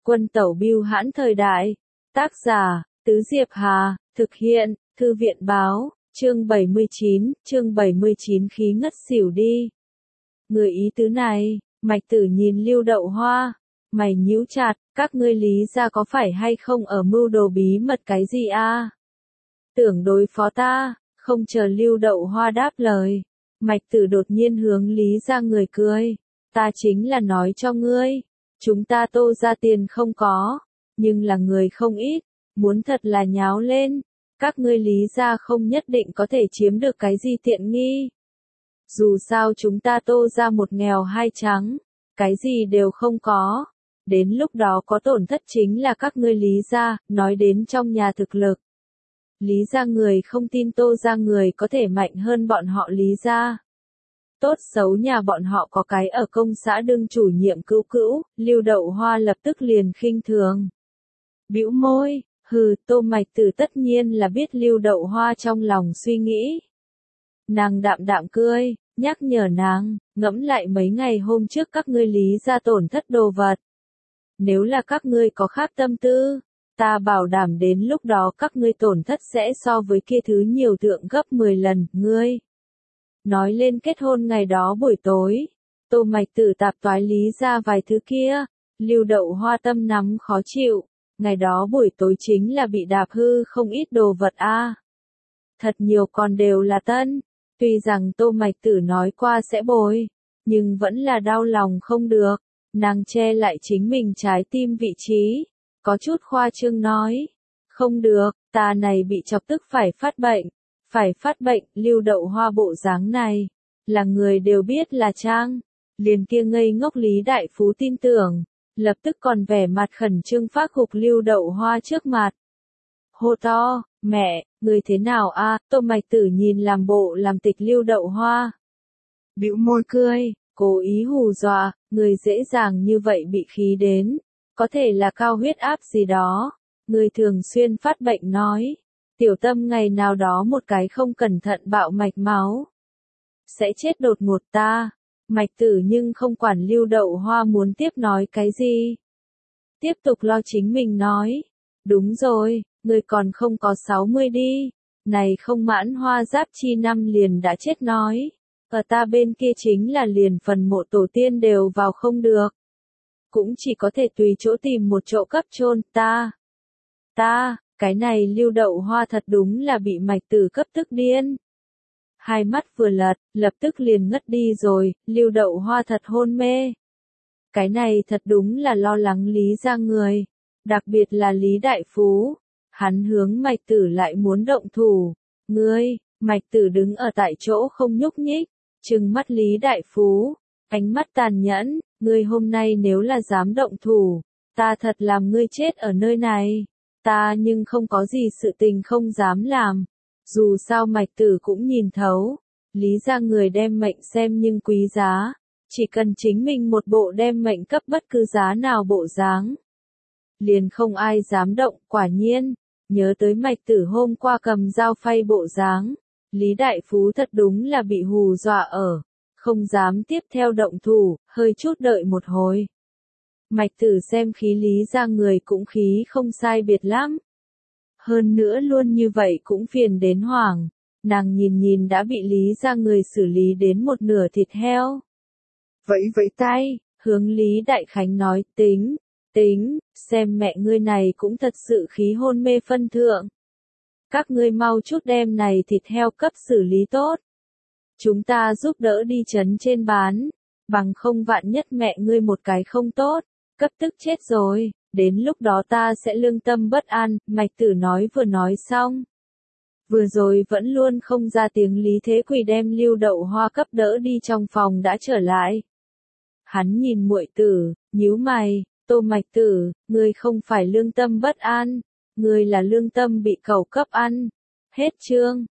Quân tẩu bưu hãn thời đại. Tác giả, Tứ Diệp Hà, thực hiện, Thư viện báo, chương 79 khí ngất xỉu đi. Người ý tứ này, Mạch Tử nhìn Lưu Đậu Hoa, mày nhíu chặt, các ngươi Lý gia có phải hay không ở mưu đồ bí mật cái gì a? Tưởng đối phó ta, không chờ Lưu Đậu Hoa đáp lời. Mạch Tử đột nhiên hướng Lý gia người cười, ta chính là nói cho ngươi, chúng ta Tô gia tiền không có, nhưng là người không ít, muốn thật là nháo lên, các ngươi Lý gia không nhất định có thể chiếm được cái gì tiện nghi. Dù sao chúng ta Tô gia một nghèo hai trắng, cái gì đều không có, đến lúc đó có tổn thất chính là các ngươi Lý gia, nói đến trong nhà thực lực. Lý gia người không tin Tô gia người có thể mạnh hơn bọn họ Lý gia. Tốt xấu nhà bọn họ có cái ở công xã đương chủ nhiệm cữu cữu, Lưu Đậu Hoa lập tức liền khinh thường. Bĩu môi, hừ, Tô Mạch Tử tất nhiên là biết Lưu Đậu Hoa trong lòng suy nghĩ. Nàng đạm đạm cười, nhắc nhở nàng, ngẫm lại mấy ngày hôm trước các ngươi Lý gia tổn thất đồ vật. Nếu là các ngươi có khác tâm tư, ta bảo đảm đến lúc đó các ngươi tổn thất sẽ so với kia thứ nhiều thượng gấp 10 lần, ngươi. Nói lên kết hôn ngày đó buổi tối, Tô Mạch Tử tạp toái Lý gia vài thứ kia, Lưu Đậu Hoa tâm nắm khó chịu, ngày đó buổi tối chính là bị đạp hư không ít đồ vật a. Thật nhiều còn đều là tân, tuy rằng Tô Mạch Tử nói qua sẽ bồi, nhưng vẫn là đau lòng không được, nàng che lại chính mình trái tim vị trí, có chút khoa trương nói, không được, ta này bị chọc tức phải phát bệnh, Lưu Đậu Hoa bộ dáng này, là người đều biết là trang, liền kia ngây ngốc Lý đại phú tin tưởng, lập tức còn vẻ mặt khẩn trương phát gục Lưu Đậu Hoa trước mặt. Hô to, mẹ, người thế nào a? Tô Mạch Tử nhìn làm bộ làm tịch Lưu Đậu Hoa. Bĩu môi cười, cố ý hù dọa, người dễ dàng như vậy bị khí đến, có thể là cao huyết áp gì đó, người thường xuyên phát bệnh nói. Tiểu Tâm ngày nào đó một cái không cẩn thận bạo mạch máu, sẽ chết đột ngột ta. Mạch Tử nhưng không quản Lưu Đậu Hoa muốn tiếp nói cái gì. Tiếp tục lo chính mình nói, đúng rồi, người còn không có 60 đi, này không mãn Hoa Giáp chi năm liền đã chết nói, ở ta bên kia chính là liền phần mộ tổ tiên đều vào không được. Cũng chỉ có thể tùy chỗ tìm một chỗ cấp chôn ta. Cái này Lưu Đậu Hoa thật đúng là bị Mạch Tử cấp tức điên. Hai mắt vừa lật, lập tức liền ngất đi rồi, Lưu Đậu Hoa thật hôn mê. Cái này thật đúng là lo lắng Lý gia người, đặc biệt là Lý Đại Phú. Hắn hướng Mạch Tử lại muốn động thủ. Ngươi, Mạch Tử đứng ở tại chỗ không nhúc nhích, trừng mắt Lý Đại Phú, ánh mắt tàn nhẫn, ngươi hôm nay nếu là dám động thủ, ta thật làm ngươi chết ở nơi này. Ta nhưng không có gì sự tình không dám làm. Dù sao Mạch Tử cũng nhìn thấu, Lý gia người đem mệnh xem nhưng quý giá, chỉ cần chính mình một bộ đem mệnh cấp bất cứ giá nào bộ dáng, liền không ai dám động. Quả nhiên, nhớ tới Mạch Tử hôm qua cầm dao phay bộ dáng, Lý Đại Phú thật đúng là bị hù dọa ở, không dám tiếp theo động thủ, hơi chút đợi một hồi. Mạch Tử xem khí Lý gia người cũng khí không sai biệt lắm. Hơn nữa luôn như vậy cũng phiền đến hoảng, nàng nhìn đã bị Lý gia người xử lý đến một nửa thịt heo. Vẫy tay, hướng Lý Đại Khánh nói, tính, xem mẹ ngươi này cũng thật sự khí hôn mê phân thượng. Các ngươi mau chút đem này thịt heo cấp xử lý tốt. Chúng ta giúp đỡ đi trấn trên bán, bằng không vạn nhất mẹ ngươi một cái không tốt, cấp tức chết rồi, đến lúc đó ta sẽ lương tâm bất an. Mạch Tử nói vừa nói xong. Vừa rồi vẫn luôn không ra tiếng Lý Thế Quỳ đem Lưu Đậu Hoa cấp đỡ đi trong phòng đã trở lại. Hắn nhìn muội tử, nhíu mày, Tô Mạch Tử, ngươi không phải lương tâm bất an, ngươi là lương tâm bị cẩu cấp ăn. Hết chương.